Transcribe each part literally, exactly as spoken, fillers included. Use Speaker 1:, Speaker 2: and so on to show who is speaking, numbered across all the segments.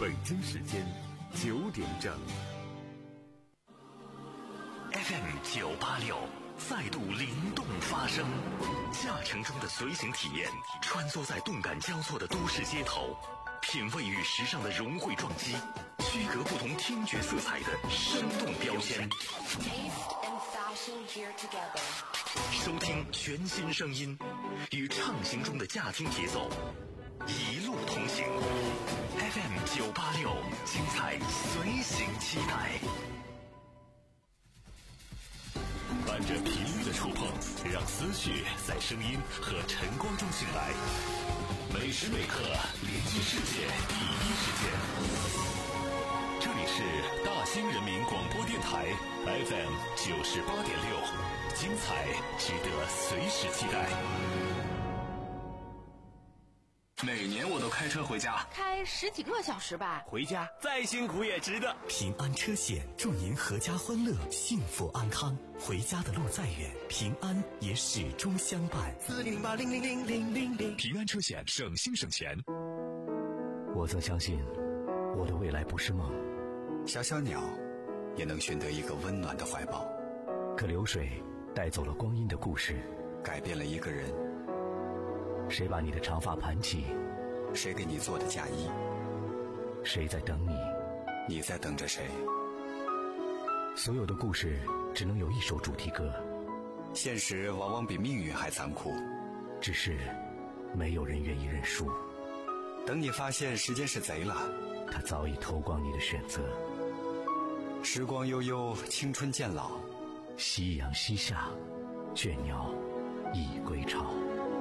Speaker 1: 北京时间九点整。
Speaker 2: F M 九八六再度灵动发声，驾乘中的随行体验，穿梭在动感交错的都市街头，品味与时尚的融汇撞击，区隔不同听觉色彩的生动标签。收听全新声音，与畅行中的驾听节奏，一路同行。F M 九八六，精彩随行期待。伴着频率的触碰，让思绪在声音和晨光中醒来。每时每刻连接世界第一时间。这里是大兴人民广播电台 F M 九十八点六，精彩值得随时期待。
Speaker 3: 每年我都开车回家，
Speaker 4: 开十几个小时吧，
Speaker 3: 回家再辛苦也值得。
Speaker 2: 平安车险祝您阖家欢乐，幸福安康。回家的路再远，平安也始终相伴。
Speaker 3: 四零八零零零零零零，
Speaker 2: 平安车险，省心省钱。
Speaker 5: 我曾相信，我的未来不是梦。
Speaker 6: 小小鸟也能寻得一个温暖的怀抱，
Speaker 5: 可流水带走了光阴的故事，
Speaker 6: 改变了一个人。
Speaker 5: 谁把你的长发盘起？
Speaker 6: 谁给你做的嫁衣？
Speaker 5: 谁在等你？
Speaker 6: 你在等着谁？
Speaker 5: 所有的故事只能有一首主题歌。
Speaker 6: 现实往往比命运还残酷，
Speaker 5: 只是没有人愿意认输。
Speaker 6: 等你发现时间是贼了，
Speaker 5: 他早已偷光你的选择。
Speaker 6: 时光悠悠，青春渐老，
Speaker 5: 夕阳西下，倦鸟已归巢。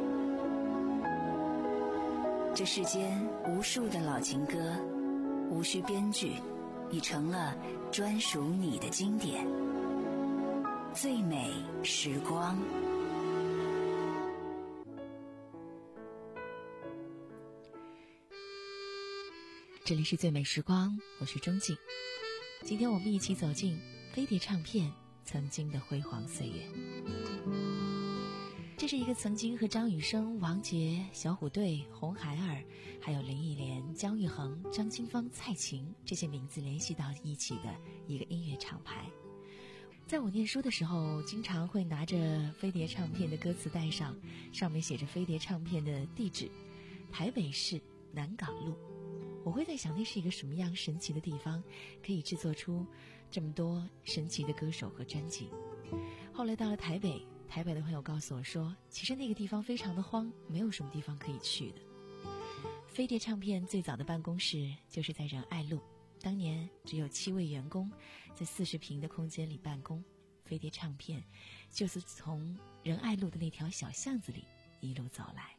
Speaker 7: 这世间无数的老情歌，无需编剧，已成了专属你的经典。最美时光。
Speaker 8: 这里是最美时光，我是钟静。今天我们一起走进飞碟唱片曾经的辉煌岁月。这是一个曾经和张雨生、王杰、小虎队、红孩儿，还有林忆莲、姜育恒、张清芳、蔡琴这些名字联系到一起的一个音乐厂牌。在我念书的时候，经常会拿着飞碟唱片的歌词带上，上面写着飞碟唱片的地址，台北市南港路。我会在想，那是一个什么样神奇的地方，可以制作出这么多神奇的歌手和专辑。后来到了台北，台北的朋友告诉我说，其实那个地方非常的荒，没有什么地方可以去的。飞碟唱片最早的办公室就是在仁爱路，当年只有七位员工在四十平的空间里办公。飞碟唱片就是从仁爱路的那条小巷子里一路走来。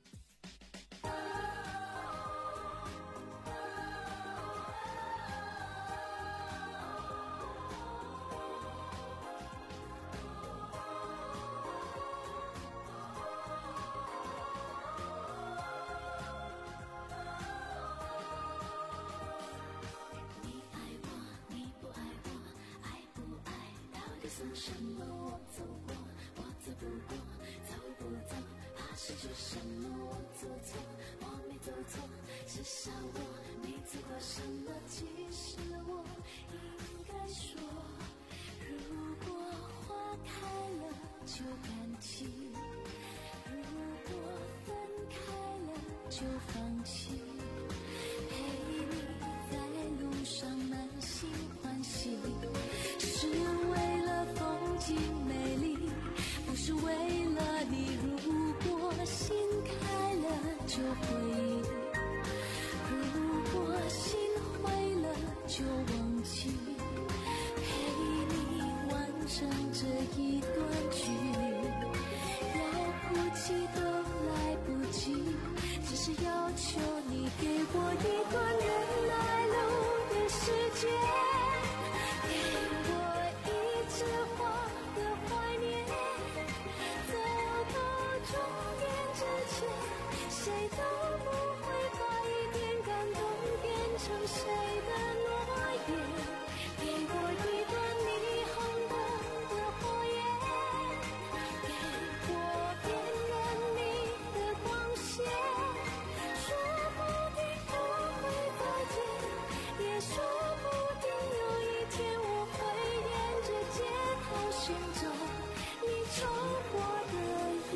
Speaker 9: 也说不定有一天我会沿着街头寻找你抽过的烟。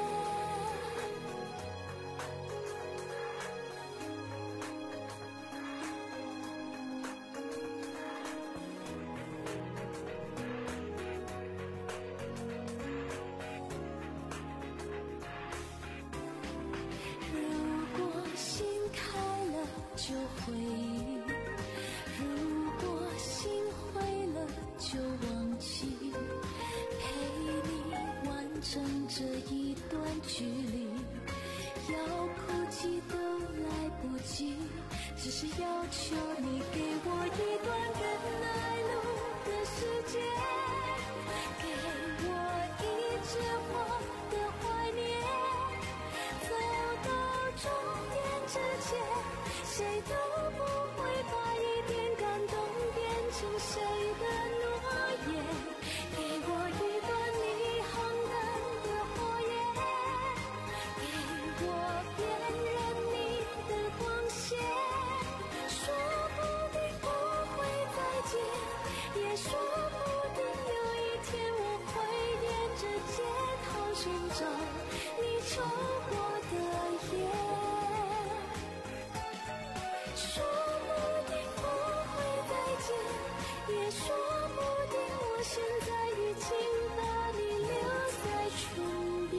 Speaker 9: 如果心开了就回忆，如果心灰了就忘记，陪你完成这一段距离，要哭泣都来不及，只是要求你给我一段更爱路的时间，给我一直活的怀念，走到终点之前，谁都不会把一点感动变成谁的诺言，给我一段你航灯的火焰，给我辨认你的光线，说不定不会再见，也说不定有一天我会沿着街头寻找你抽过的烟，说不定不会再见，也说不定我现在已经把你留在唇边。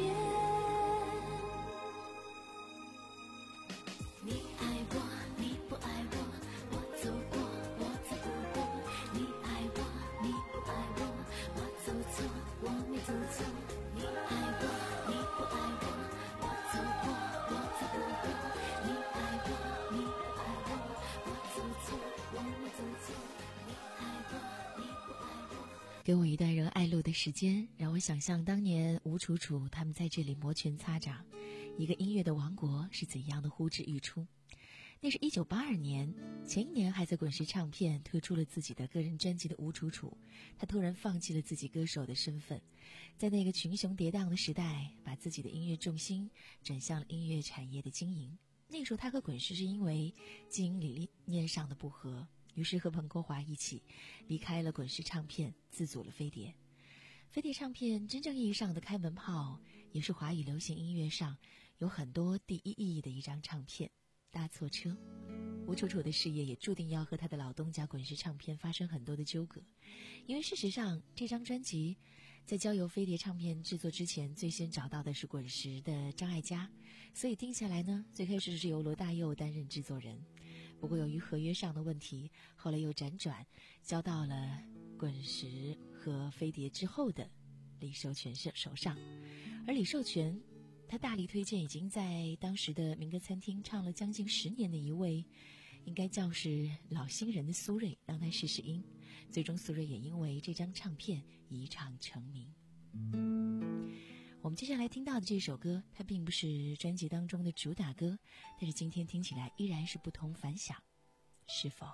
Speaker 9: 你爱我，你不爱我，我走过，我走不过。你爱我，你不爱我，我走错，我没走错。你爱我，你不爱我，我走过，我走不过。你爱我，你不爱我，我走错，我没走错。你爱我，你不爱我。
Speaker 8: 给我一段人爱路的时间，让我想象当年吴楚楚他们在这里摩拳擦掌，一个音乐的王国是怎样的呼之欲出。那是一九八二年，前一年还在滚石唱片推出了自己的个人专辑的吴楚楚，他突然放弃了自己歌手的身份，在那个群雄跌宕的时代，把自己的音乐重心转向了音乐产业的经营。那时候他和滚石是因为经营理念上的不合，于是和彭国华一起离开了滚石唱片，自组了飞碟。飞碟唱片真正意义上的开门炮，也是华语流行音乐上有很多第一意义的一张唱片。搭错车，吴楚楚的事业也注定要和他的老东家滚石唱片发生很多的纠葛，因为事实上这张专辑在交由飞碟唱片制作之前，最先找到的是滚石的张艾嘉，所以定下来呢，最开始是由罗大佑担任制作人。不过由于合约上的问题，后来又辗转交到了滚石和飞碟之后的李寿全手上。而李寿全他大力推荐已经在当时的民歌餐厅唱了将近十年的一位应该叫是老新人的苏芮，让他试试音，最终苏芮也因为这张唱片一唱成名。我们接下来听到的这首歌，它并不是专辑当中的主打歌，但是今天听起来依然是不同凡响。是否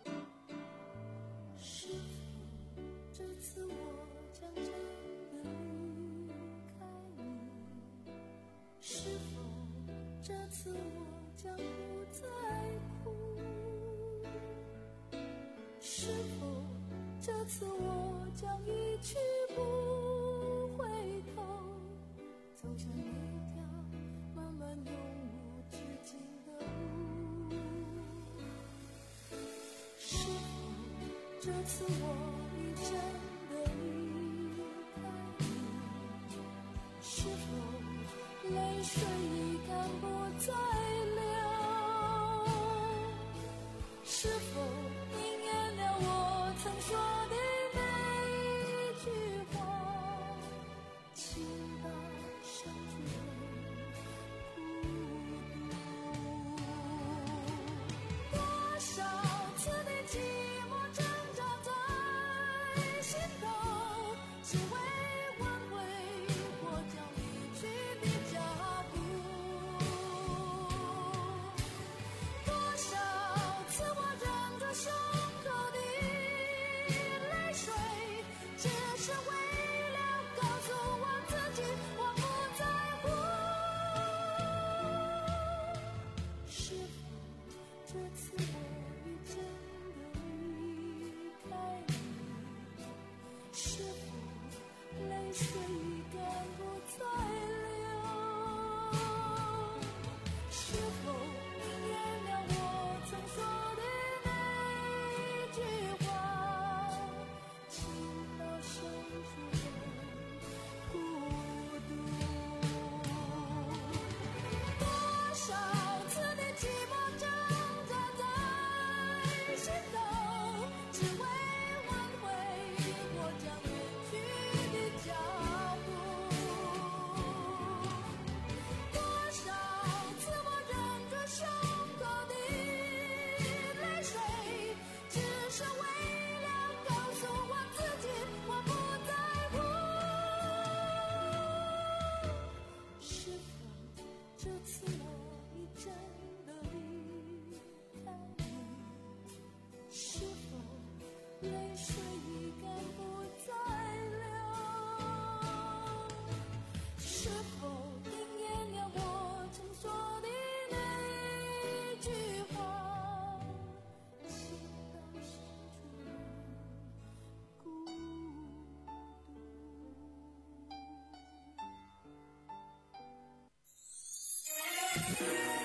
Speaker 9: 是否这次我将真的离开你？是否这次我将不再哭？是否这次我将一去不回头，走向一条漫漫永无止境的路？是否这次我已真的离开你？是否泪水已干不再流？是否应验了我曾说的每一句话？请大声去孤独。多少次的寂寞挣扎在心头，只为挽回我将离去的脚步。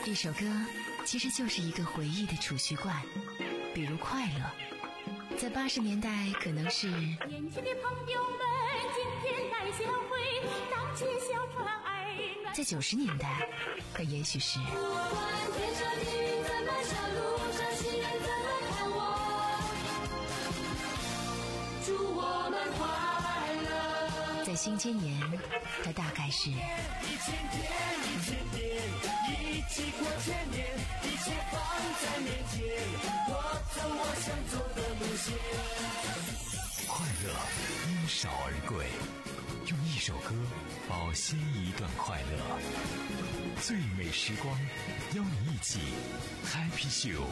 Speaker 7: 一首歌其实就是一个回忆的储蓄罐，比如快乐，在八十年代可能是
Speaker 9: 年轻的朋友们今天来相会，荡起小船儿暖。
Speaker 7: 在九十年代可也许是
Speaker 9: 不管天上的云怎么笑，路上行人怎么看我，祝我们快乐。
Speaker 7: 在新千年它大概是
Speaker 3: 一千天一千年，一起过千年，一切放在面前，我走我想走的路线。
Speaker 5: 快乐因少而贵，用一首歌保鲜一段快乐。最美时光，邀你一起 Happy Show。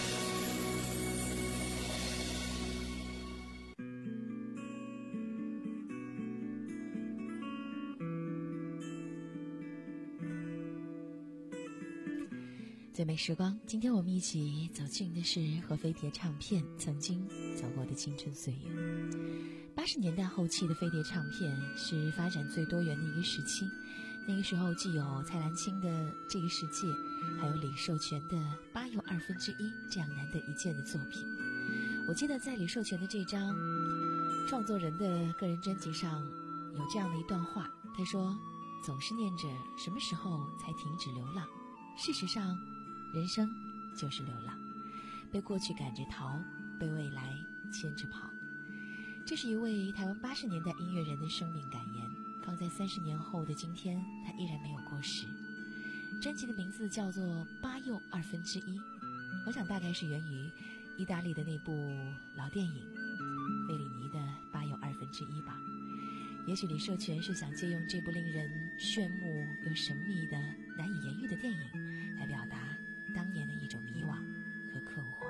Speaker 8: 最美时光，今天我们一起走进的是和飞碟唱片曾经走过的青春岁月。八十年代后期的飞碟唱片是发展最多元的一个时期，那个时候既有蔡澜清的《这个世界》，还有李寿全的《八又二分之一》这样难得一见的作品。我记得在李寿全的这张创作人的个人专辑上有这样的一段话，他说：总是念着什么时候才停止流浪，事实上人生就是流浪，被过去赶着逃，被未来牵着跑。这是一位台湾八十年代音乐人的生命感言，放在三十年后的今天，他依然没有过时。专辑的名字叫做《八又二分之一》，我想大概是源于意大利的那部老电影费里尼的《八又二分之一》吧。也许李寿全是想借用这部令人炫目又神秘的难以言喻的电影，来表达当年的一种迷惘和困惑。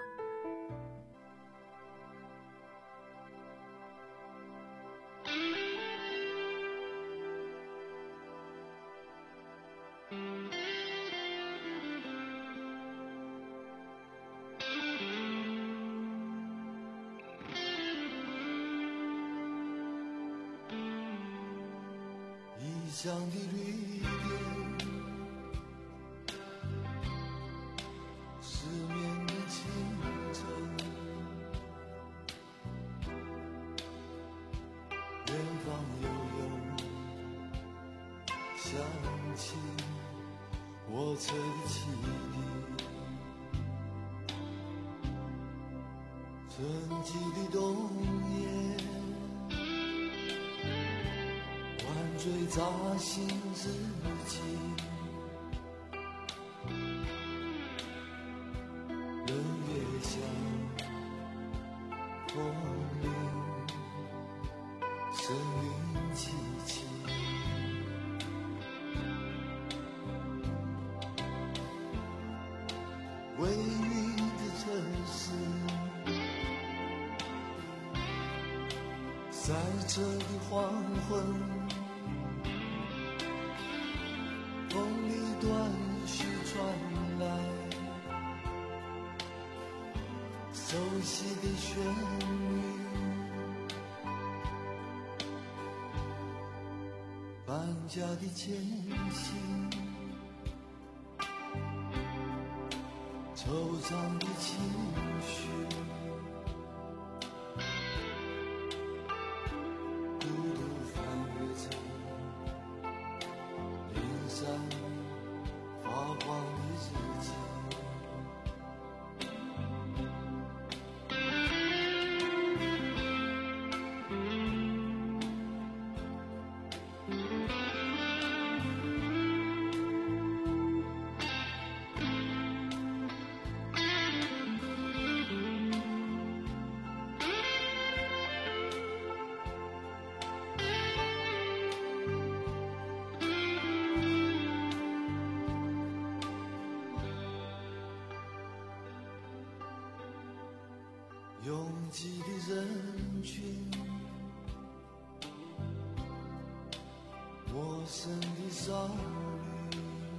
Speaker 10: 异乡的绿点，失眠的清晨，远方悠悠响起我吹的汽笛，春季的冬夜，晚醉扎心之际，人月下风铃声云凄凄，微雨的城市，塞车的黄昏，风里断续传来熟悉的旋律，搬家的艰辛，惆怅的情绪，孤独翻越着冰山发黄的日记，拥挤的人群，陌生的少女，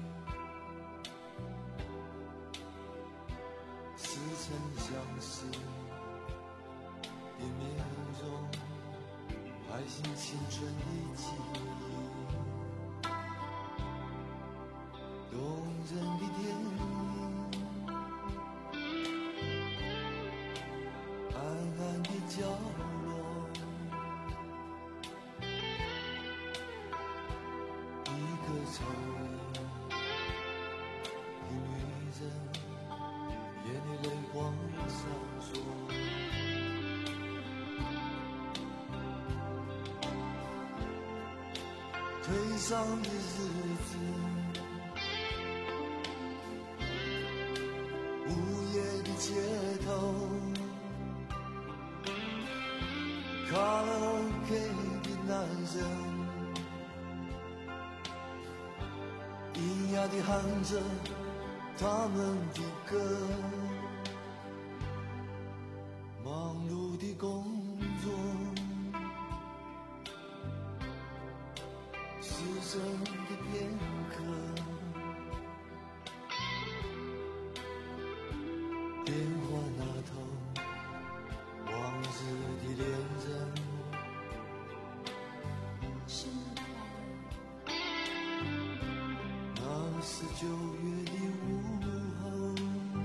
Speaker 10: 似曾相识的面容，拍醒青春的记忆，都动人的电影，暗暗的角落，一个抽烟的女人，眼里泪光闪烁。颓丧的日子，午夜的街头，卡拉 OK 的男人，喑哑地喊着他们的歌，忙碌的工作，失神的片刻，电话那头，往日的恋人，生日快乐。那是九月的午后。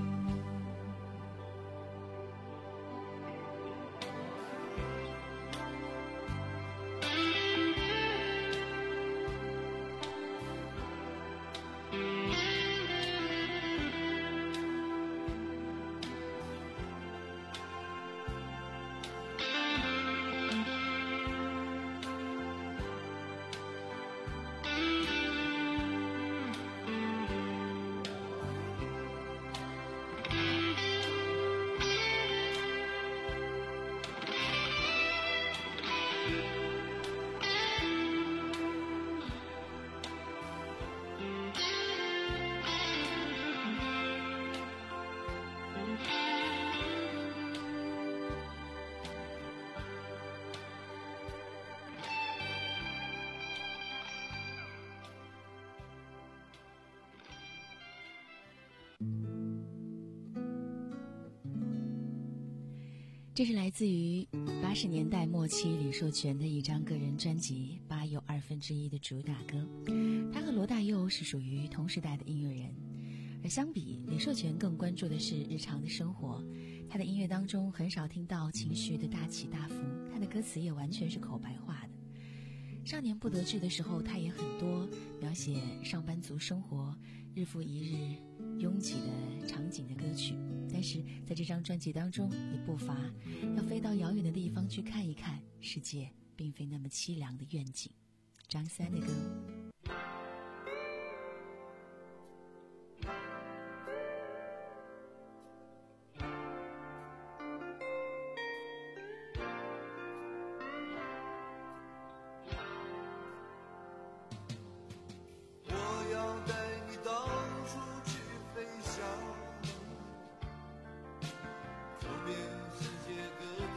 Speaker 8: 这是来自于八十年代末期李寿全的一张个人专辑《八又二分之一》的主打歌。他和罗大佑是属于同时代的音乐人，而相比李寿全更关注的是日常的生活。他的音乐当中很少听到情绪的大起大伏，他的歌词也完全是口白化的。少年不得志的时候，他也很多描写上班族生活日复一日拥挤的场景的歌曲，但是在这张专辑当中也不乏要飞到遥远的地方去看一看世界并非那么凄凉的愿景。张三的歌。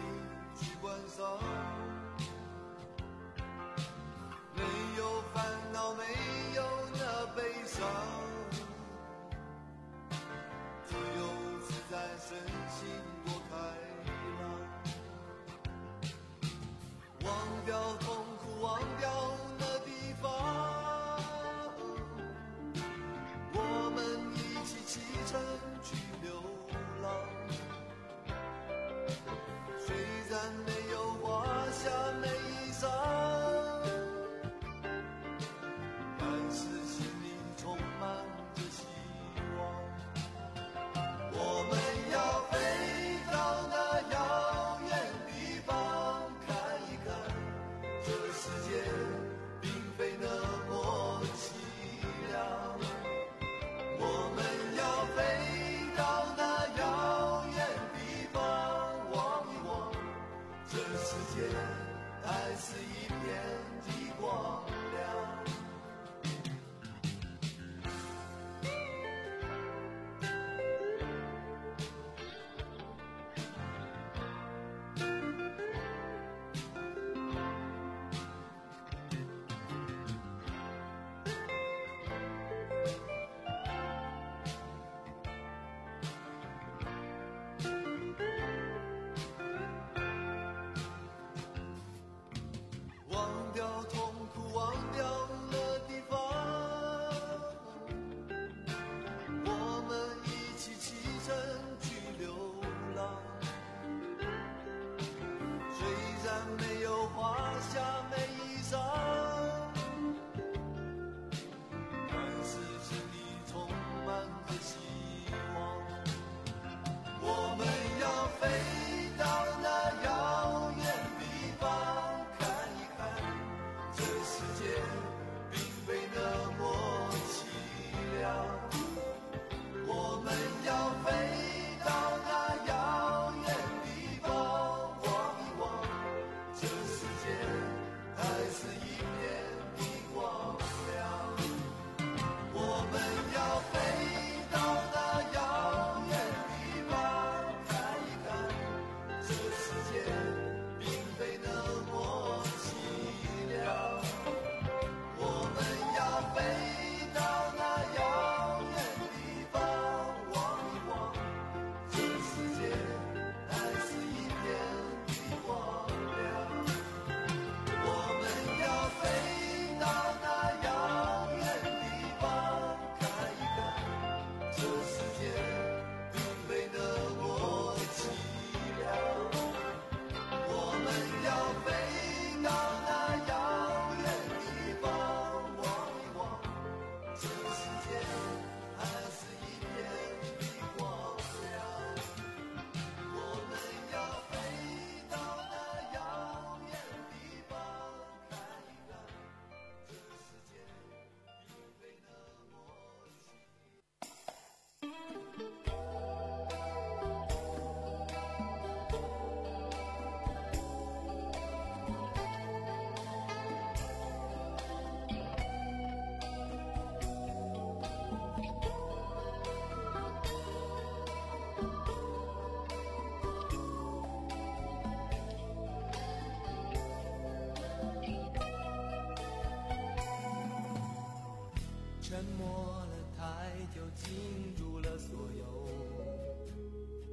Speaker 10: 没有烦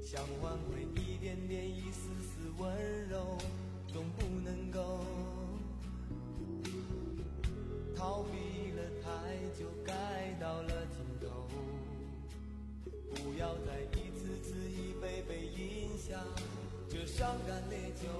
Speaker 3: 想挽回一点点一丝丝温柔，总不能够逃避了太久，该到了尽头。不要再一次次一杯杯饮下这伤感烈酒。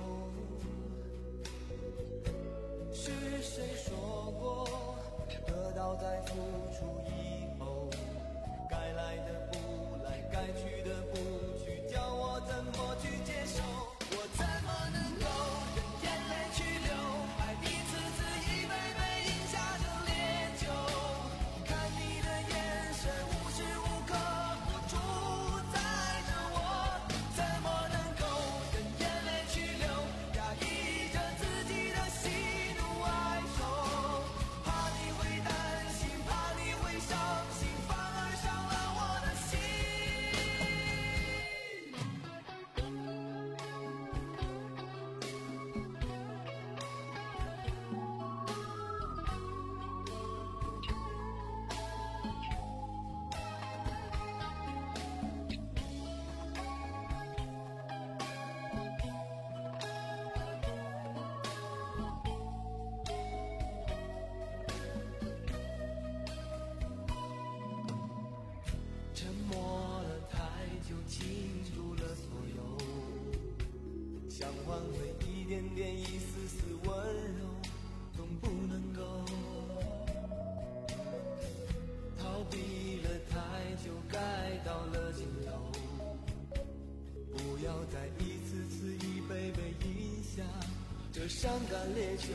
Speaker 3: 是谁说过得到再付出以后，该来的不来，该去的不去，叫我怎么去接受？我怎么能够任眼泪去流，还一次次一杯杯饮下这烈酒？看你的眼神无时无刻不主宰着我，怎么能够任眼泪去流，压抑着自己的喜怒哀愁？怕你会担心，怕你会伤心，反而伤了我的心。沉默了太久，倾注了所有，想挽回一点点一丝丝温柔，总不能够逃避了太久，该到了尽头。不要再一次次一杯杯饮下这伤感烈酒。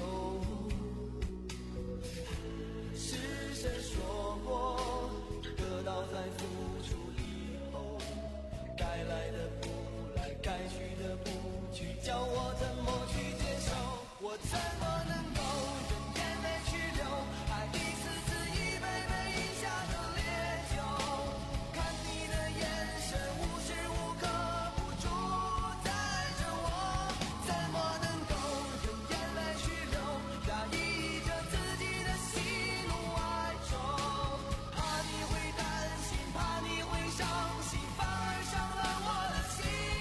Speaker 3: 是谁说过得到再付出以后，该来的不来，该去的不去，叫我怎么去接受？我怎么能够任眼泪去流，还一次次一杯杯饮下这烈酒？看你的眼神无时无刻不主宰着我，怎么能够任眼泪去流，压抑着自己的喜怒哀愁？怕你会担心，怕你会伤心，反而伤了我的心。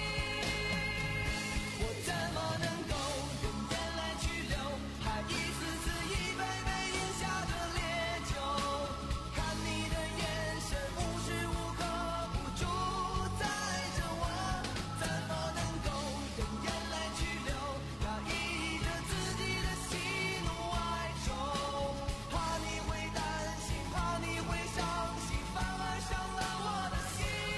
Speaker 3: 我怎么能够任眼泪去流，还一次次一杯杯饮下这烈酒？看你的眼神无时无刻不主宰着我，怎么能够任眼泪去流，压抑着自己的喜怒哀愁？怕你会担心，怕你会伤心，反而伤了我的心。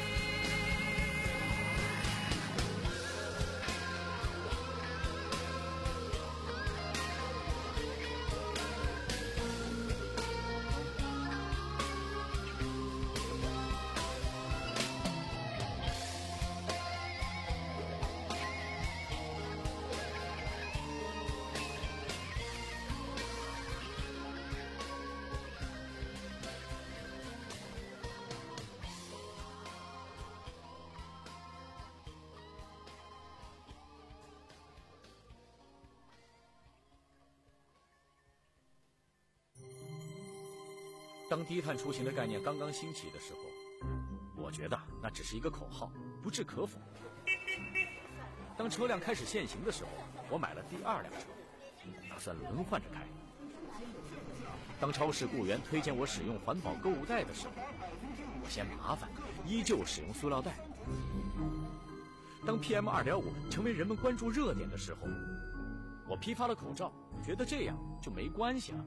Speaker 11: 当低碳出行的概念刚刚兴起的时候，我觉得那只是一个口号，不置可否。当车辆开始限行的时候，我买了第二辆车，打算轮换着开。当超市雇员推荐我使用环保购物袋的时候，我嫌麻烦，依旧使用塑料袋。当 P M 二点五 成为人们关注热点的时候，我批发了口罩，觉得这样就没关系了。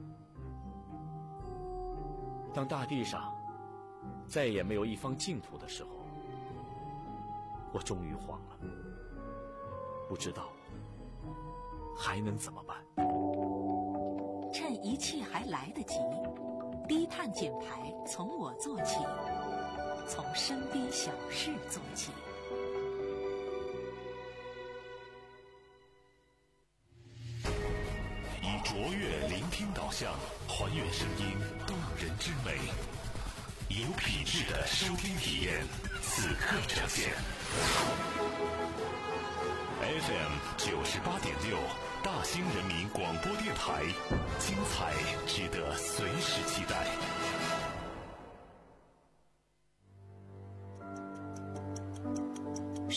Speaker 11: 当大地上再也没有一方净土的时候，我终于慌了，不知道还能怎么办。
Speaker 12: 趁一切还来得及，低碳减排从我做起，从身边小事做起。
Speaker 2: 以卓越聆听导向，还原声音动人之美，有品质的收听体验，此刻呈现。F M 九十八点六，大兴人民广播电台，精彩值得随时期待。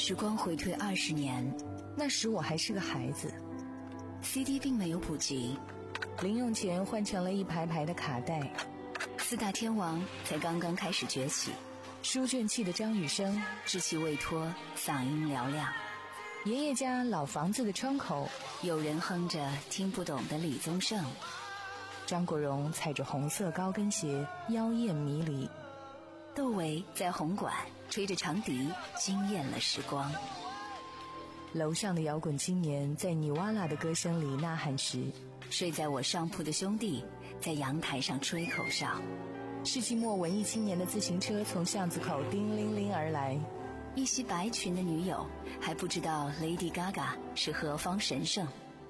Speaker 7: 时光回退二十年，
Speaker 13: 那时我还是个孩子，
Speaker 7: C D 并没有普及，
Speaker 13: 零用钱换成了一排排的卡带，
Speaker 7: 四大天王才刚刚开始崛起，
Speaker 13: 书卷气的张雨生
Speaker 7: 稚气未脱，嗓音嘹亮，
Speaker 13: 爷爷家老房子的窗口
Speaker 7: 有人哼着听不懂的李宗盛，
Speaker 13: 张国荣踩着红色高跟鞋妖艳迷离，
Speaker 7: 窦唯在红馆吹着长笛惊艳了时光，
Speaker 13: 楼上的摇滚青年在尼瓦拉的歌声里呐喊时，
Speaker 7: 睡在我上铺的兄弟在阳台上吹口哨，
Speaker 13: 世纪末文艺青年的自行车从巷子口叮铃铃而来，
Speaker 7: 一袭白裙的女友还不知道 Lady Gaga 是何方神圣，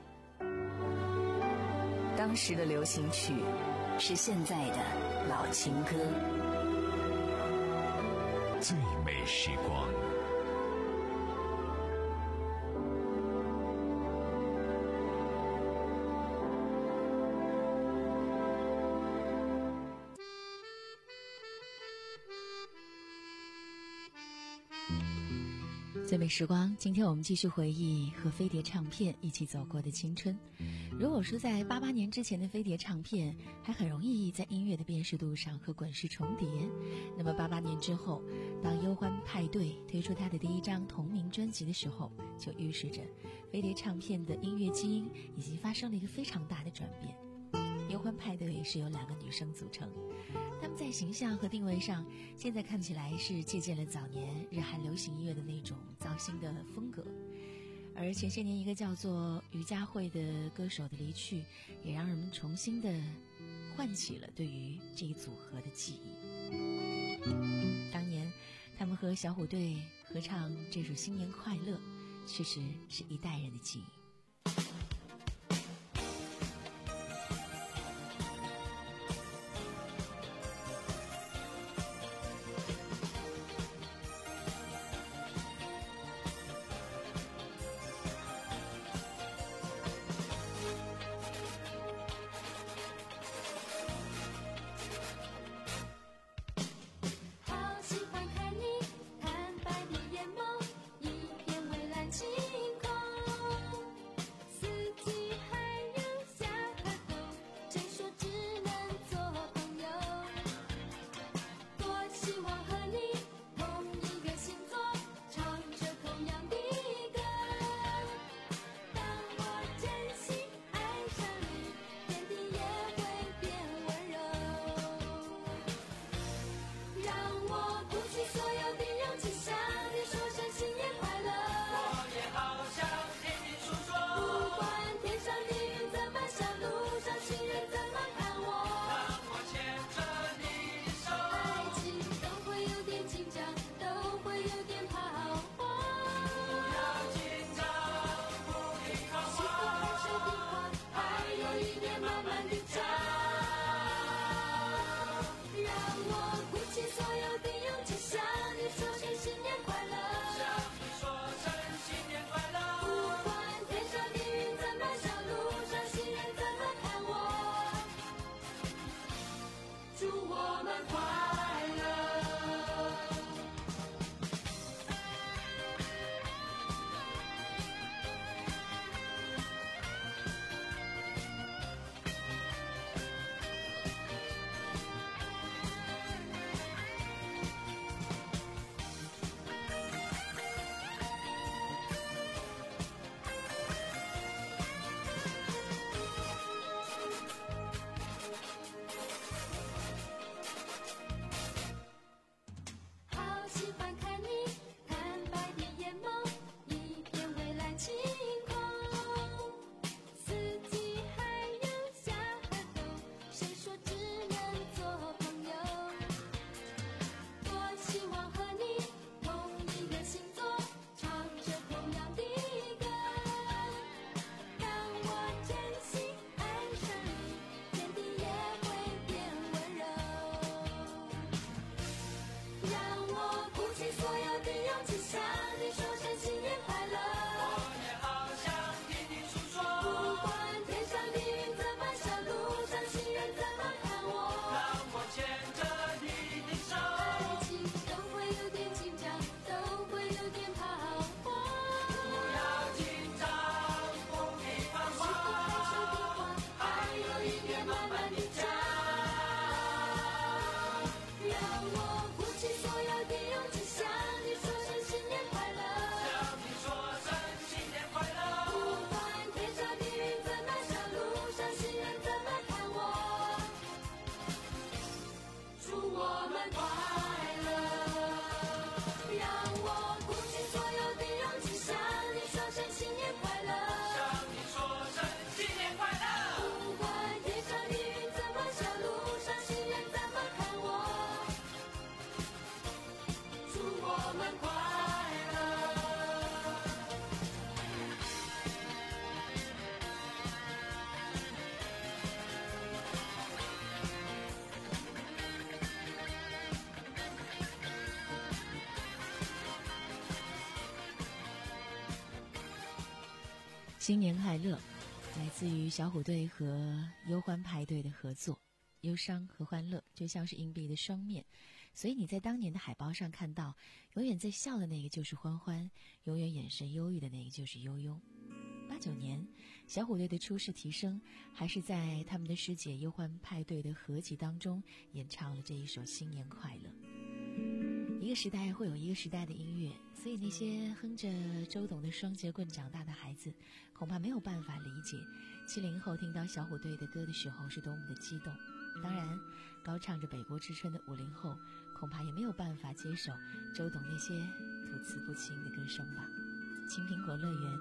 Speaker 13: 当时的流行曲
Speaker 7: 是现在的老情歌，
Speaker 5: 最美时光。
Speaker 8: 最美时光，今天我们继续回忆和飞碟唱片一起走过的青春。如果说在八八年之前的飞碟唱片还很容易在音乐的辨识度上和滚石重叠，那么八八年之后，当忧欢派对推出他的第一张同名专辑的时候，就预示着飞碟唱片的音乐基因已经发生了一个非常大的转变。忧欢派对是由两个女生组成，她们在形象和定位上现在看起来是借鉴了早年日韩流行音乐的那种造星的风格，而前些年一个叫做于佳慧的歌手的离去，也让人们重新的唤起了对于这一组合的记忆。当年他们和小虎队合唱这首《新年快乐》，确实是一代人的记忆。 新年快乐，来自于小虎队和忧欢派对的合作。忧伤和欢乐就像是硬币的双面，所以你在当年的海报上看到，永远在笑的那个就是欢欢，永远眼神忧郁的那个就是悠悠。八九年，小虎队的出世提升，还是在他们的师姐忧欢派对的合集当中演唱了这一首《新年快乐》。一个时代会有一个时代的音乐，所以那些哼着周董的双节棍长大的孩子，恐怕没有办法理解七零后听到小虎队的歌的时候是多么的激动。当然，高唱着北国之春的五零后，恐怕也没有办法接受周董那些吐词不清的歌声吧。青苹果乐园。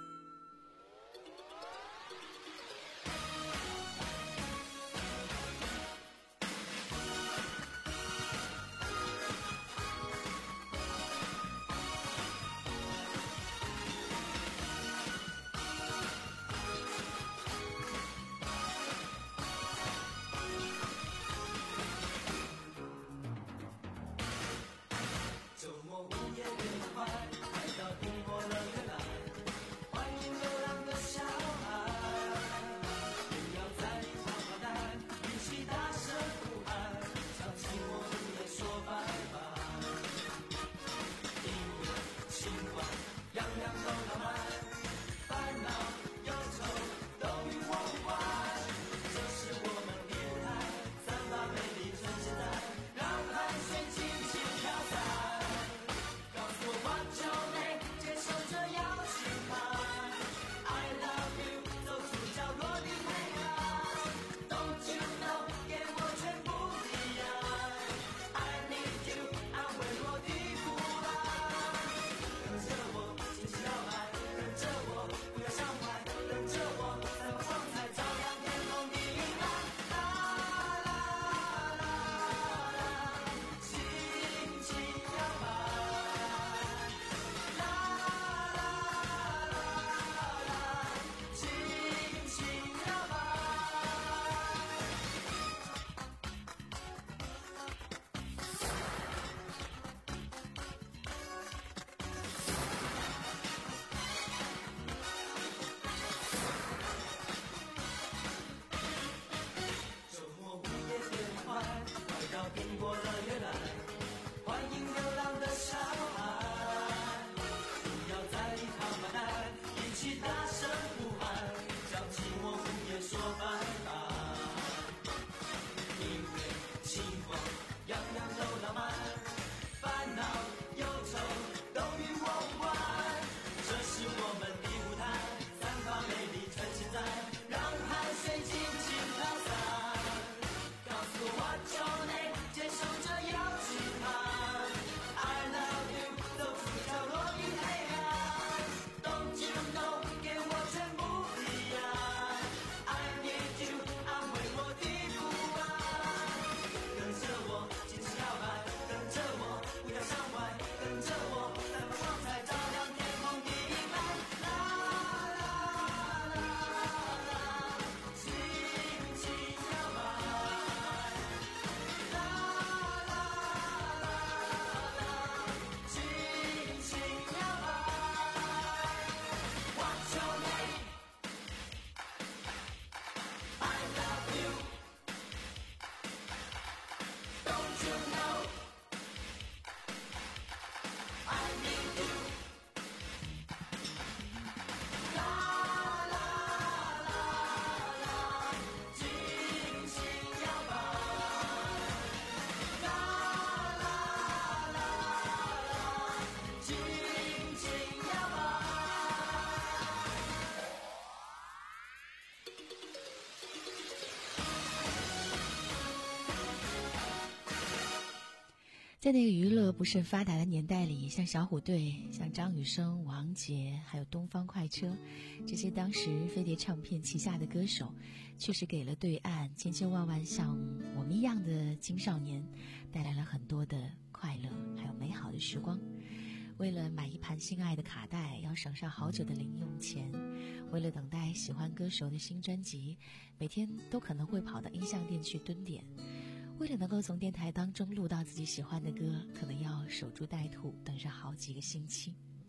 Speaker 8: 在那个娱乐不甚发达的年代里，像小虎队、像张雨生、王杰还有东方快车这些当时飞碟唱片旗下的歌手，确实给了对岸千千万万像我们一样的青少年带来了很多的快乐还有美好的时光。为了买一盘心爱的卡带要省上好久的零用钱，为了等待喜欢歌手的新专辑，每天都可能会跑到音像店去蹲点，为了能够从电台当中录到自己喜欢的歌，可能要守株待兔，等上好几个星期。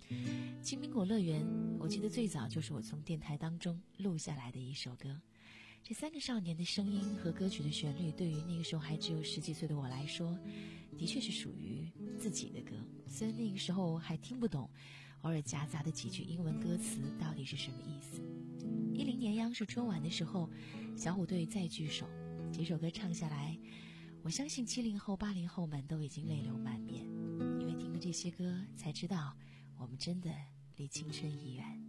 Speaker 8: 青苹果乐园，我记得最早就是我从电台当中录下来的一首歌。这三个少年的声音和歌曲的旋律，对于那个时候还只有十几岁的我来说，的确是属于自己的歌。虽然那个时候还听不懂，偶尔夹杂的几句英文歌词到底是什么意思。一零年央视春晚的时候，小虎队再聚首，几首歌唱下来，我相信七零后八零后们都已经泪流满面，因为听了这些歌才知道我们真的离青春已远。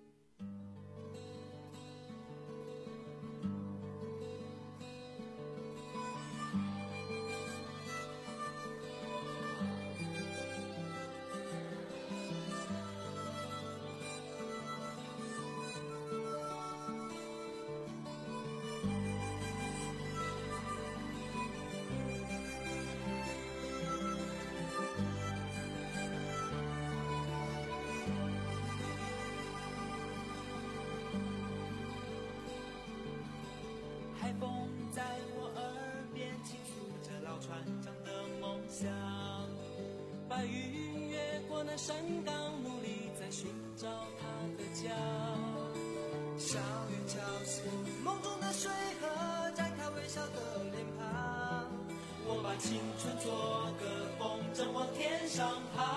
Speaker 3: 海风在我耳边倾诉着老船长的梦想，白云越过那山岗，努力在寻找他的家。校园桥是梦中的水河，展开微笑的脸庞。我把青春做个风筝往天上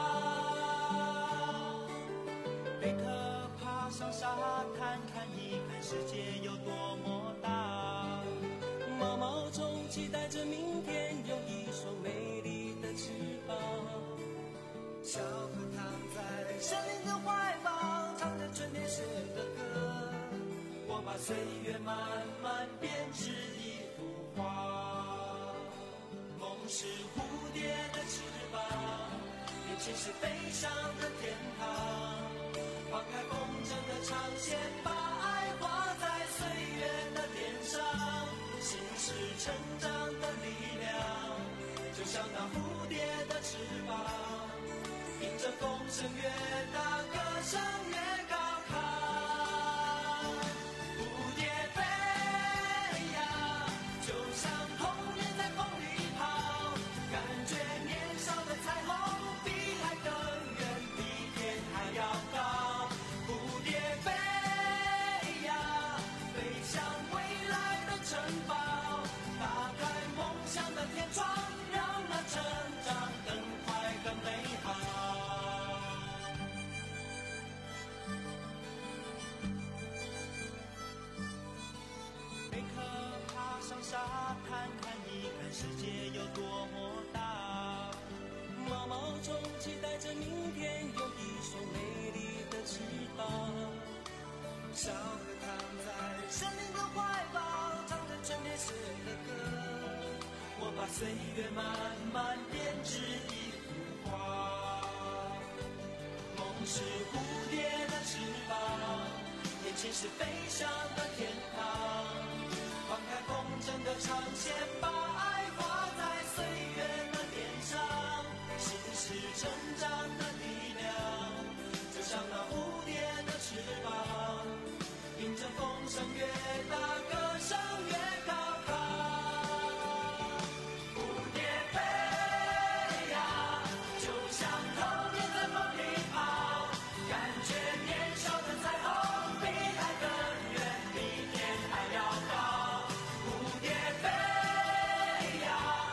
Speaker 3: 爬，贝壳爬上沙滩，看一看世界有多么大。毛毛虫期待着明天有一双美丽的翅膀。小河躺在森林的怀抱，唱着春天写的歌。我把岁月慢慢编织一幅画。梦是蝴蝶的翅膀，眼前是飞翔的天堂。放开风筝的长线，把爱画在岁月的脸上。心是成长的力量，就像那蝴蝶的翅膀，迎着风声越大，歌声越高亢。蝴蝶飞呀，就像童年在风里跑，感觉年少的彩虹比海更远，比天还要高。蝴蝶飞呀，飞向未来的城堡，打开梦想的天窗，让那成长更快更美好。贝壳爬上沙滩，看一看世界有多么大。毛毛虫期待着明天有一双美丽的翅膀。小河躺在森林的怀抱，唱着春天写的歌。我把岁月慢慢编织一幅画。梦是蝴蝶的翅膀，眼前是飞翔的天堂。放开风筝的长线，把爱画在岁月的脸上。心是成长的力量，就像那蝴蝶的翅膀，迎着风声越大，歌声越高亢。蝴蝶飞呀，就像童年在梦里跑，感觉年少的彩虹比海更远，比天还要高。蝴蝶飞呀，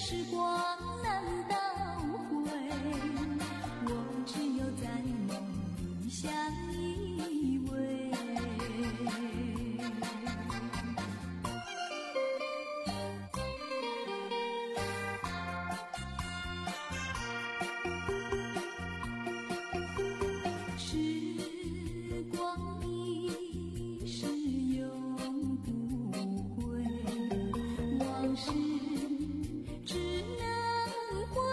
Speaker 9: 时光难倒回，我只有在梦里相依偎。时光一逝永不回，往事只能回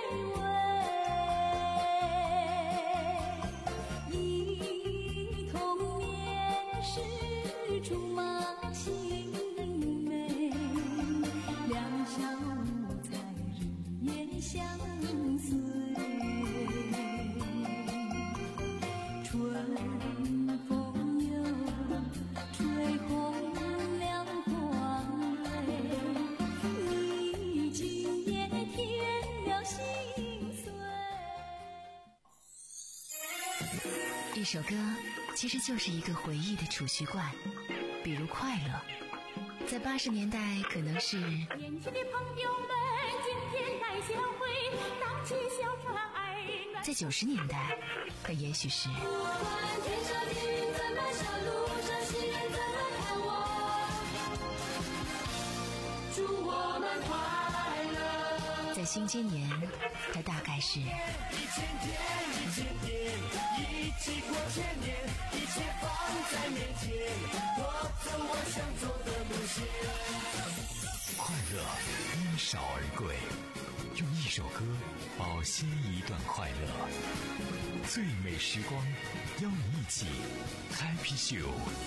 Speaker 9: 味。忆童年时竹马青梅，两小无猜日夜相随。春风又吹红了黄蕊，你今夜添了心碎。
Speaker 7: 一首歌其实就是一个回忆的储蓄罐，比如快乐，在八十年代可能是
Speaker 9: 年轻的朋友们，今天来相会，荡起小船儿暖。
Speaker 7: 在九十年代，可也许是
Speaker 9: 不管天上地云怎么笑，路上行人怎么看我，祝我们快乐。
Speaker 7: 在新今年，它大概是
Speaker 3: 一千天，一千天，一起过千年，一切放在面前，我走我想走的路线。
Speaker 5: 快乐因少而贵，用一首歌保鲜一段快乐。最美时光，邀你一起 Happy Show。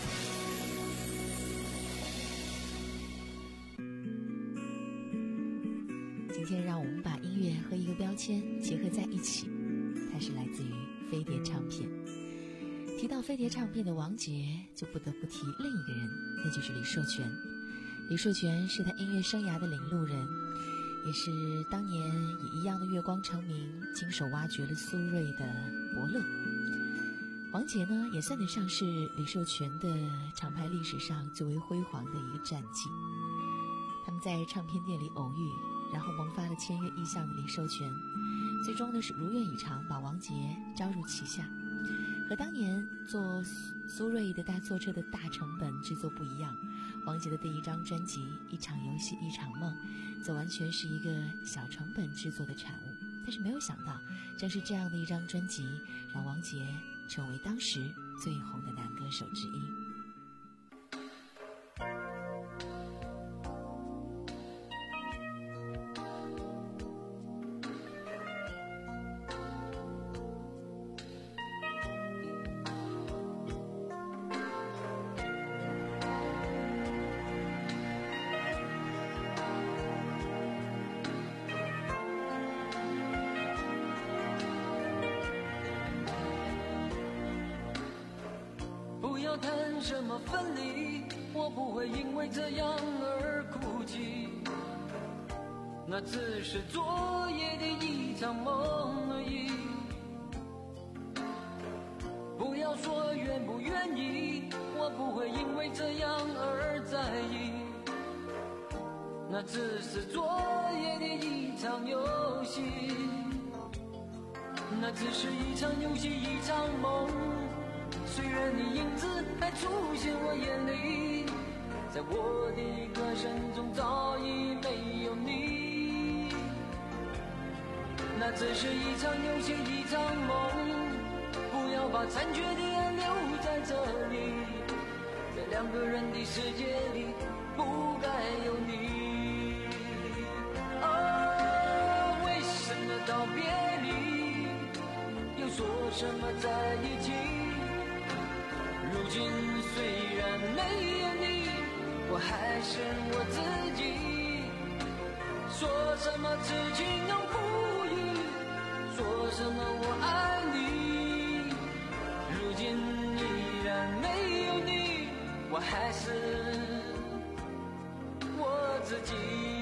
Speaker 8: 今天让我们把音乐和一个标签结合在一起，它是来自于飞碟唱片。提到飞碟唱片的王杰，就不得不提另一个人，那就是李寿全。李寿全是他音乐生涯的领路人，也是当年以一样的月光成名，亲手挖掘了苏芮的伯乐。王杰呢，也算得上是李寿全的厂牌历史上最为辉煌的一个战绩。他们在唱片店里偶遇，然后萌发了签约意向的李寿全，最终呢是如愿以偿把王杰招入旗下。和当年做苏芮的大错车的大成本制作不一样，王杰的第一张专辑《一场游戏一场梦》则完全是一个小成本制作的产物。但是没有想到，正是这样的一张专辑，让王杰成为当时最红的男歌手之一。
Speaker 3: 谈什么分离，我不会因为这样而哭泣，那只是昨夜的一场梦而已。不要说愿不愿意，我不会因为这样而在意，那只是昨夜的一场游戏，那只是一场游戏一场梦。虽然你影子还出现我眼里，在我的歌声中早已没有你，那只是一场游戏一场梦。不要把残缺的爱留在这里，在两个人的世界里不该有你。啊，为什么道别离，又说什么在一起？如今虽然没有你，我还是我自己。说什么痴情永不渝，说什么我爱你。如今依然没有你，我还是我自己。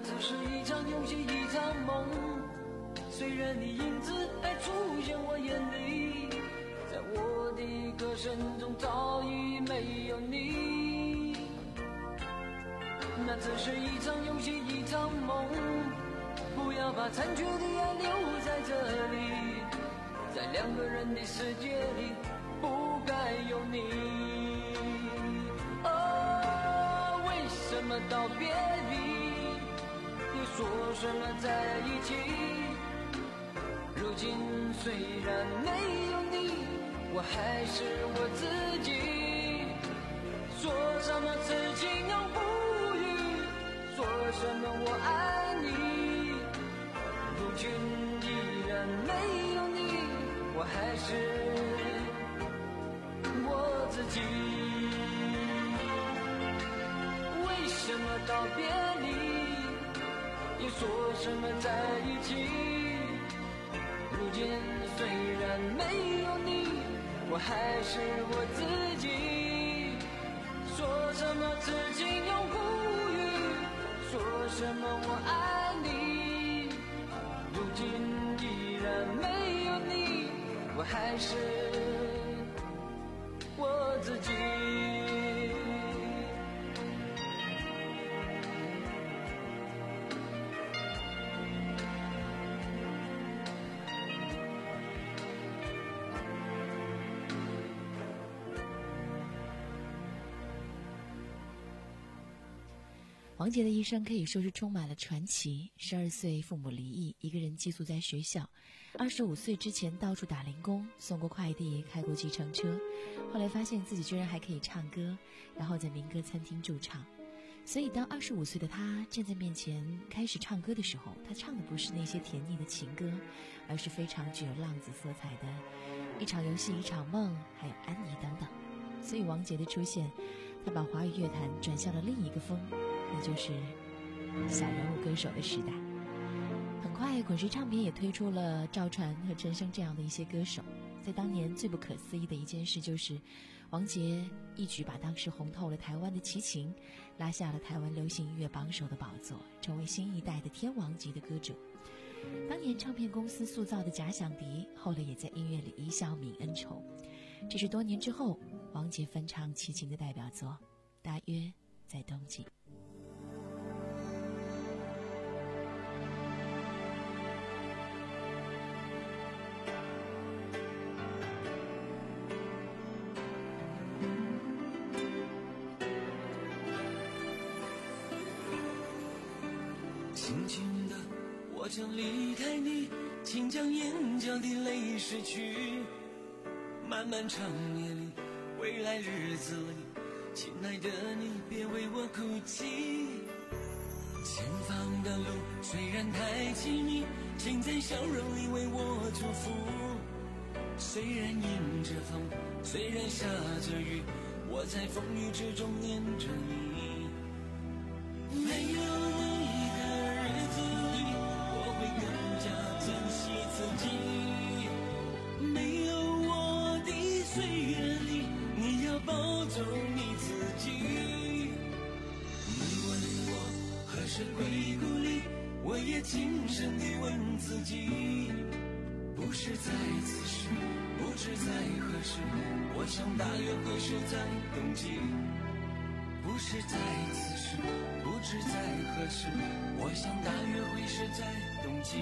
Speaker 3: 只是一场游戏，一场梦。虽然你影子还出现我眼里，在我的歌声中早已没有你。那只是一场游戏，一场梦，不要把残缺的爱留在这里，在两个人的世界里不该有你。哦，为什么道别离，又说什么在一起？如今虽然没有你，我还是我自己。说什么此情永不渝，说什么我爱你，如今依然没有你，我还是我自己。为什么道别离，又说什么在一起？如今虽然没有你，我还是我自己。说什么此情永不渝，说什么我爱你，如今依然没有你，我还是我自己。
Speaker 8: 王杰的一生可以说是充满了传奇。十二岁父母离异，一个人寄宿在学校。二十五岁之前到处打零工，送过快递，开过计程车。后来发现自己居然还可以唱歌，然后在民歌餐厅驻唱。所以当二十五岁的他站在面前开始唱歌的时候，他唱的不是那些甜腻的情歌，而是非常具有浪子色彩的一场游戏一场梦，还有安妮等等。所以王杰的出现，他把华语乐坛转向了另一个风，那就是小人物歌手的时代。很快滚石唱片也推出了赵传和陈升这样的一些歌手。在当年最不可思议的一件事，就是王杰一举把当时红透了台湾的齐秦拉下了台湾流行音乐榜首的宝座，成为新一代的天王级的歌者。当年唱片公司塑造的假想敌，后来也在音乐里一笑泯恩仇。这是多年之后王杰翻唱齐秦的代表作，大约在冬季。
Speaker 3: 轻轻的我将离开你，请将眼角的泪拭去。漫漫长夜里，未来日子里，亲爱的你别为我哭泣。前方的路虽然太凄迷，请在笑容里为我祝福。虽然迎着风，虽然下着雨，我在风雨之中念着你。没有你的日子里，我会更加珍惜自己。没有我的岁月里，你要保重你自己。你问我何时会故里，我也轻声地问自己。不是在此时，不知在何时，我想大约会是在冬季。不是在此时，不知在何时，我想大约会是在冬季。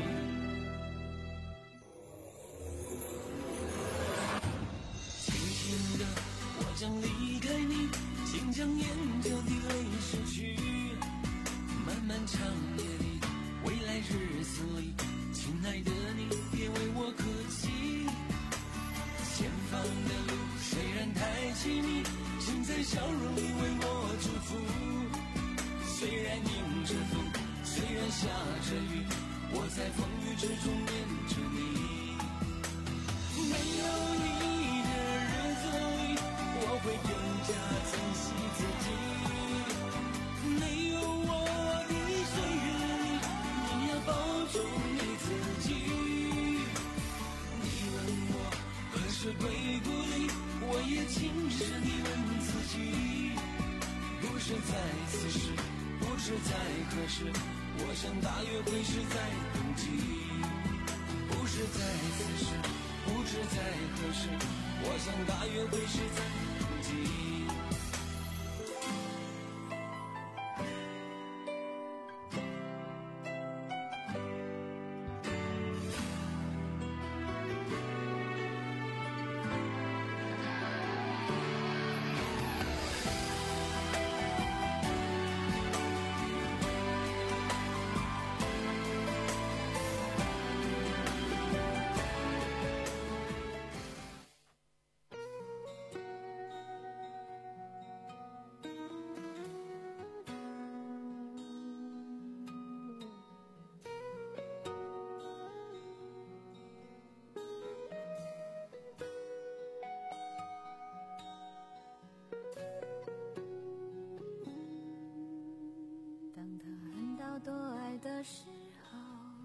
Speaker 3: 轻轻的我将离开你，请将眼角的泪拭去。漫漫长夜里，未来日子里，亲爱的你别为我哭泣。前方的路虽然太凄迷，请在笑容里为我祝福。虽然迎着风，虽然下着雨，我在风雨之中念着你。没有你的日子里，我会更加珍惜自己。没有我的岁月里，你要保重你自己。你问我何时归故里，我也轻声地问自己。不是在此时，不知在何时，我我想大约会是在冬季，不是在此时，不知在何时，我想大约会是在冬季。
Speaker 9: 多爱的时候，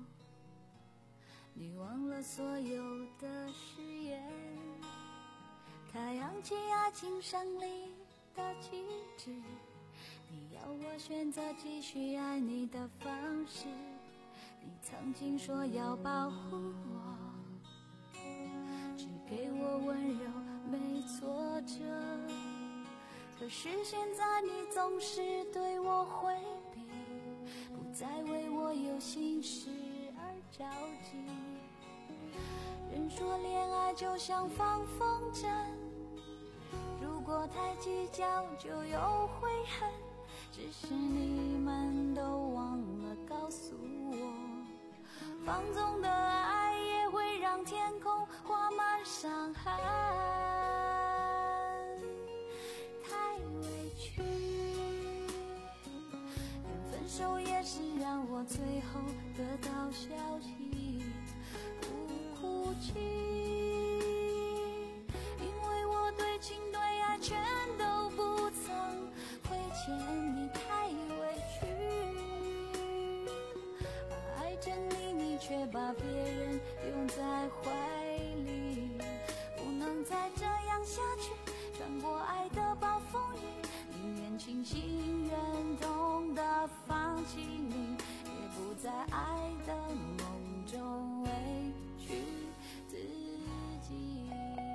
Speaker 9: 你忘了所有的誓言，太阳系爱情胜利的旗帜，你要我选择继续爱你的方式，你曾经说要保护我，只给我温柔没挫折，可是现在你总是对我回避，不再为我有心事而着急。人说恋爱就像放风筝，如果太计较就有悔恨，只是你们都忘了告诉我，放纵的爱也会让天空画满伤痕。太委屈，连分手也是让我最后得到消息，不哭泣，因为我对情对爱全都不曾亏欠你，太委屈，爱着你，你却把别人拥在怀里，不能再这样下去，穿过爱的暴风雨，宁愿清醒忍痛的放弃你，也不在爱的梦中委屈自己。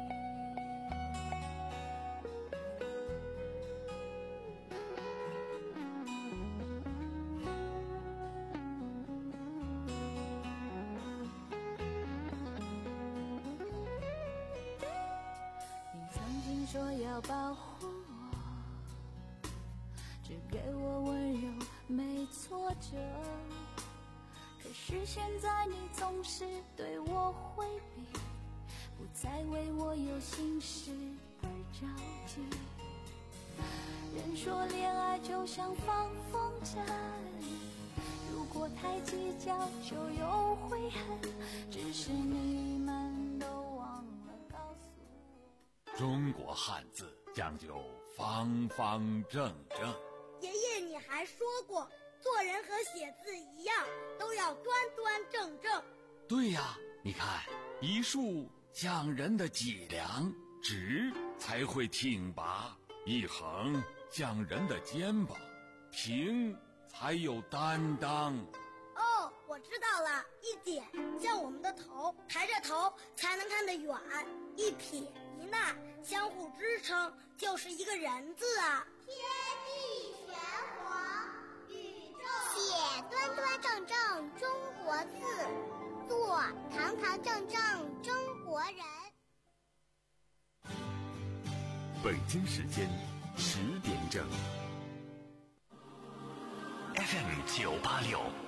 Speaker 9: 你曾经说要保护我，只给我温柔没挫折，可是现在你总是对我回避，不再为我有心事而着急。人说恋爱就像放风筝，如果太计较就有悔恨，只是你们都忘了告诉我。
Speaker 2: 中国汉字讲究方方正正。
Speaker 14: 爷爷你还说过，做人和写字一样，都要端端正正。
Speaker 2: 对呀，你看一竖讲人的脊梁，直才会挺拔；一横讲人的肩膀，平才有担当。
Speaker 14: 哦，我知道了，一点像我们的头，抬着头才能看得远；一撇一捺相互支撑，就是一个人字啊。
Speaker 15: 天地玄黄，宇宙写端端正正中国字，做堂堂正正中国人。
Speaker 1: 北京时间十点整。
Speaker 2: F M 九八六